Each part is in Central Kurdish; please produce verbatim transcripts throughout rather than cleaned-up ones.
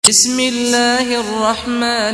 بسم الله الرحمن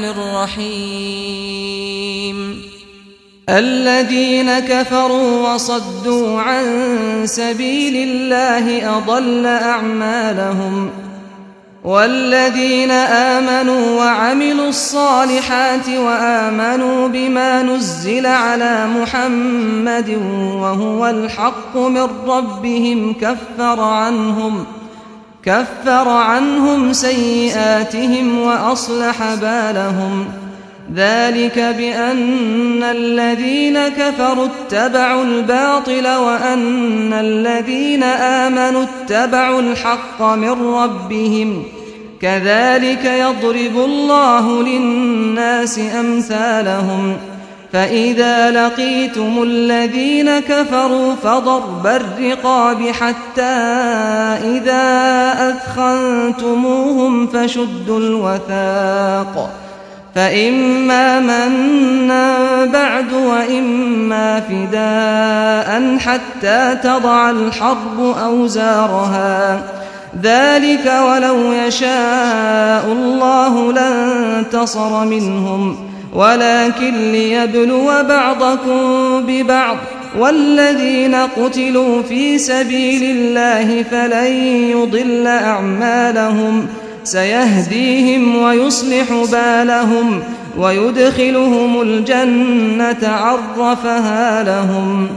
الرحيم الذين كفروا وصدوا عن سبيل الله أضل أعمالهم والذين آمنوا وعملوا الصالحات وآمنوا بما نزل على محمد وهو الحق من ربهم كفر عنهم كفر عنهم سيئاتهم وأصلح بالهم ذلك بأن الذين كفروا اتبعوا الباطل وأن الذين آمنوا اتبعوا الحق من ربهم كذلك يضرب الله للناس أمثالهم فإذا لقيتم الذين كفروا فضرب الرقاب حتى إذا أثخنتموهم فشدوا الوثاق فإما منا بعد وإما فداء حتى تضع الحرب أوزارها ذلك ولو يشاء الله لانتصر منهم ولكن ليبلو بعضكم ببعض والذين قتلوا في سبيل الله فلن يضل أعمالهم سيهديهم ويصلح بالهم ويدخلهم الجنة عرفها لهم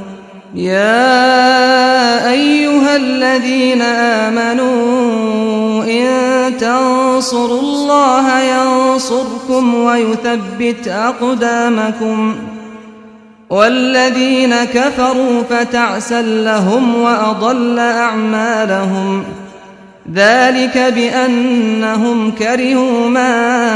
يا أيها الذين آمنوا إن تنصروا الله ينصركم ويثبت أقدامكم والذين كفروا فتعسا لهم وأضل أعمالهم ذلك بأنهم كرهوا ما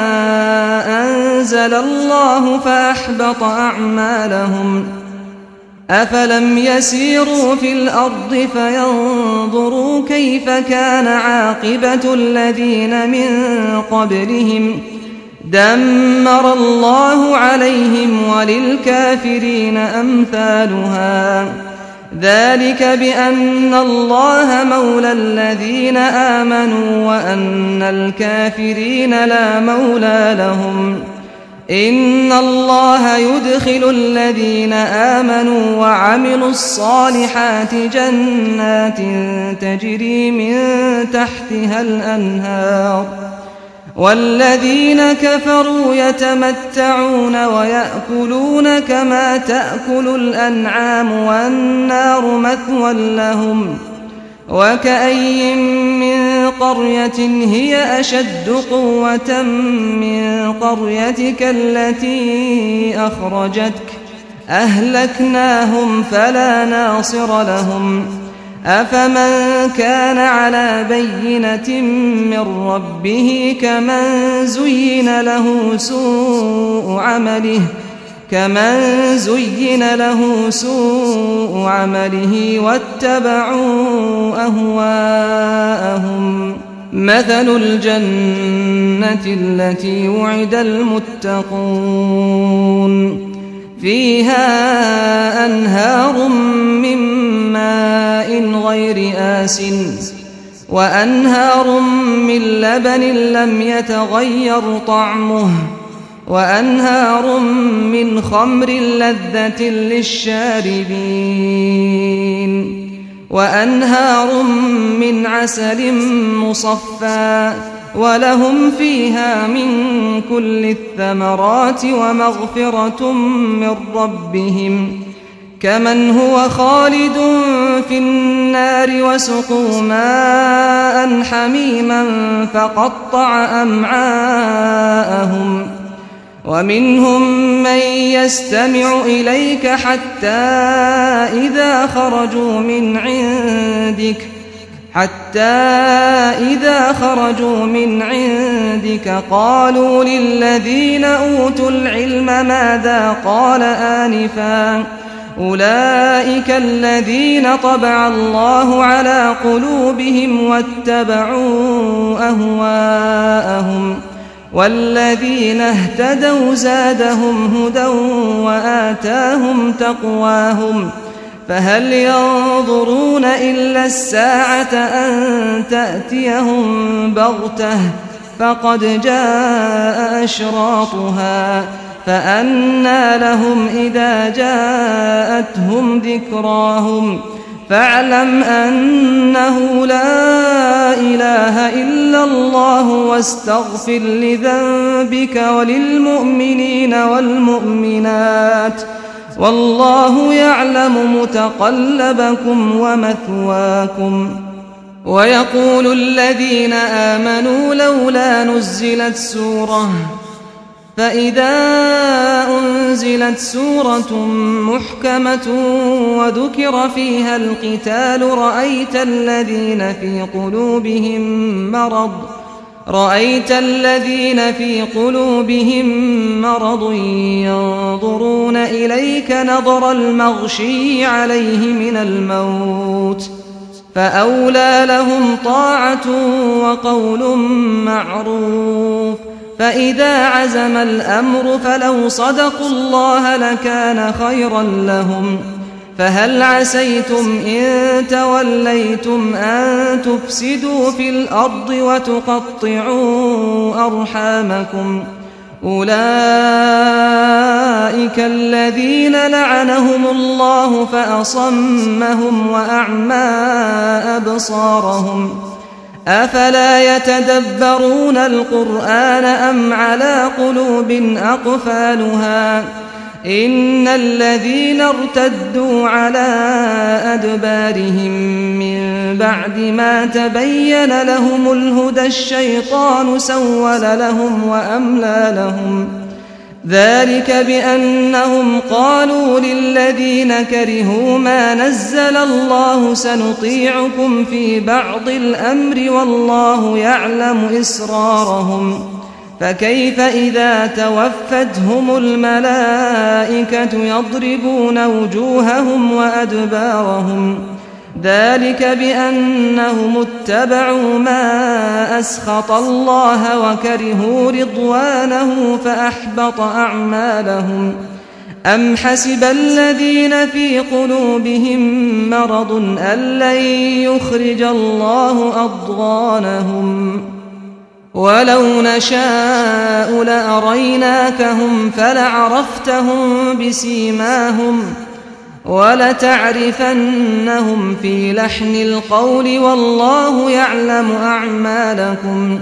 أنزل الله فأحبط أعمالهم أفلم يسيروا في الأرض فينظروا كيف كان عاقبة الذين من قبلهم دمر الله عليهم وللكافرين أمثالها ذلك بأن الله مولى الذين آمنوا وأن الكافرين لا مولى لهم إن الله يدخل الذين آمنوا وعملوا الصالحات جنات تجري من تحتها الأنهار والذين كفروا يتمتعون ويأكلون كما تأكل الأنعام والنار مثوى لهم وكأي من قرية هي أشد قوة من قريتك التي أخرجتك أهلكناهم فلا ناصر لهم أفمن كان على بينة من ربه كمن زين له سوء عمله كمن زين له سوء عمله واتبعوا أهواءهم مثل الجنة التي وعد المتقون فيها أنهار من ماء غير آسن وأنهار من لبن لم يتغير طعمه وأنهار من خمر لذة للشاربين وأنهار من عسل مصفى ولهم فيها من كل الثمرات ومغفرة من ربهم كمن هو خالد في النار وسقوا ماء حميما فقطع أمعاءهم ومنهم من يستمع إليك حتى إذا خرجوا من عندك حتى إذا خرجوا من عندك قالوا للذين أوتوا العلم ماذا قال آنفا أولئك الذين طبع الله على قلوبهم واتبعوا أهواءهم والذين اهتدوا زادهم هدى وآتاهم تقواهم فهل ينظرون إلا الساعة أن تأتيهم بغتة فقد جاء أشراطها فأنى لهم إذا جاءتهم ذكراهم فاعلم أنه لا إله إلا الله واستغفر لذنبك وللمؤمنين والمؤمنات والله يعلم متقلبكم ومثواكم. ويقول الذين آمنوا لولا نزلت سورة فإذا أنزلت سورة محكمة وذكر فيها القتال رأيت الذين في قلوبهم مرض رأيت الذين في قلوبهم مرض ينظرون إليك نظر المغشي عليه من الموت فأولى لهم طاعة وقول معروف. فإذا عزم الأمر فلو صدقوا الله لكان خيرا لهم. فهل عسيتم إن توليتم أن تفسدوا في الأرض وتقطعوا أرحامكم أولئك الذين لعنهم الله فأصمهم وأعمى أبصارهم أفلا يتدبرون القرآن أم على قلوب أقفالها إن الذين ارتدوا على أدبارهم من بعد ما تبين لهم الهدى الشيطان سول لهم وأملى لهم ذلك بأنهم قالوا للذين كرهوا ما نزل الله سنطيعكم في بعض الأمر والله يعلم إسرارهم فكيف إذا توفتهم الملائكة يضربون وجوههم وأدبارهم ذلك بأنهم اتبعوا ما أسخط الله وكرهوا رضوانه فأحبط أعمالهم. أم حسب الذين في قلوبهم مرض أن لن يخرج الله أضغانهم ولو نشاء لأريناكهم فلعرفتهم بسيماهم ولتعرفنهم في لحن القول والله يعلم أعمالكم.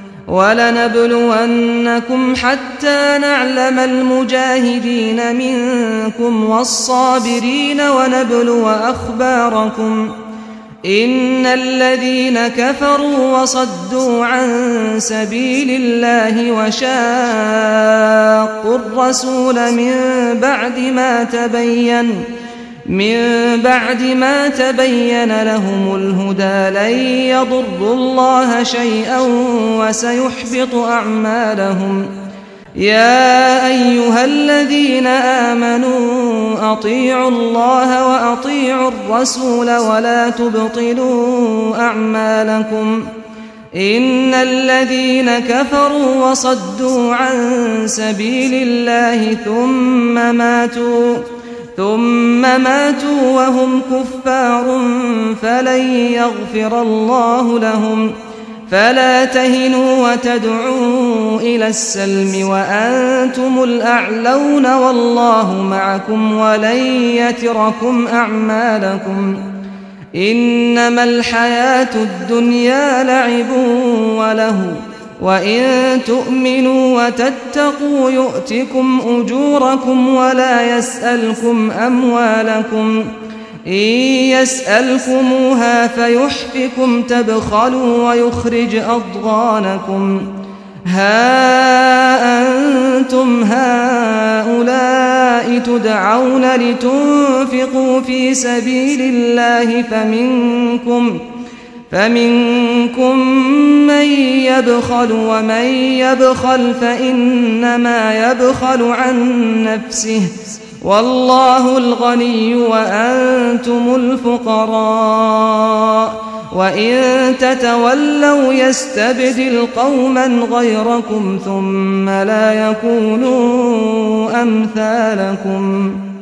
ولنبلونكم حتى نعلم المجاهدين منكم والصابرين ونبلو أخباركم إن الذين كفروا وصدوا عن سبيل الله وشاقوا الرسول من بعد ما تبين من بعد ما تبين لهم الهدى لن يضروا الله شيئا وسيحبط أعمالهم. يا أيها الذين آمنوا أطيعوا الله وأطيعوا الرسول ولا تبطلوا أعمالكم إن الذين كفروا وصدوا عن سبيل الله ثم ماتوا ثم ماتوا وهم كفار فلن يغفر الله لهم. فلا تهنوا وتدعوا إلى السلم وأنتم الأعلون والله معكم ولن يتركم أعمالكم. إنما الحياة الدنيا لعب وله وإن تؤمنوا وتتقوا يؤتكم أجوركم ولا يسألكم أموالكم إن يسألكموها فيحفكم تبخلوا ويخرج أضغانكم. ها أنتم هؤلاء تدعون لتنفقوا في سبيل الله فمنكم فمنكم من يبخل ومن يبخل فإنما يبخل عن نفسه والله الغني وأنتم الفقراء وإن تتولوا يستبدل قوما غيركم ثم لا يكونوا أمثالكم.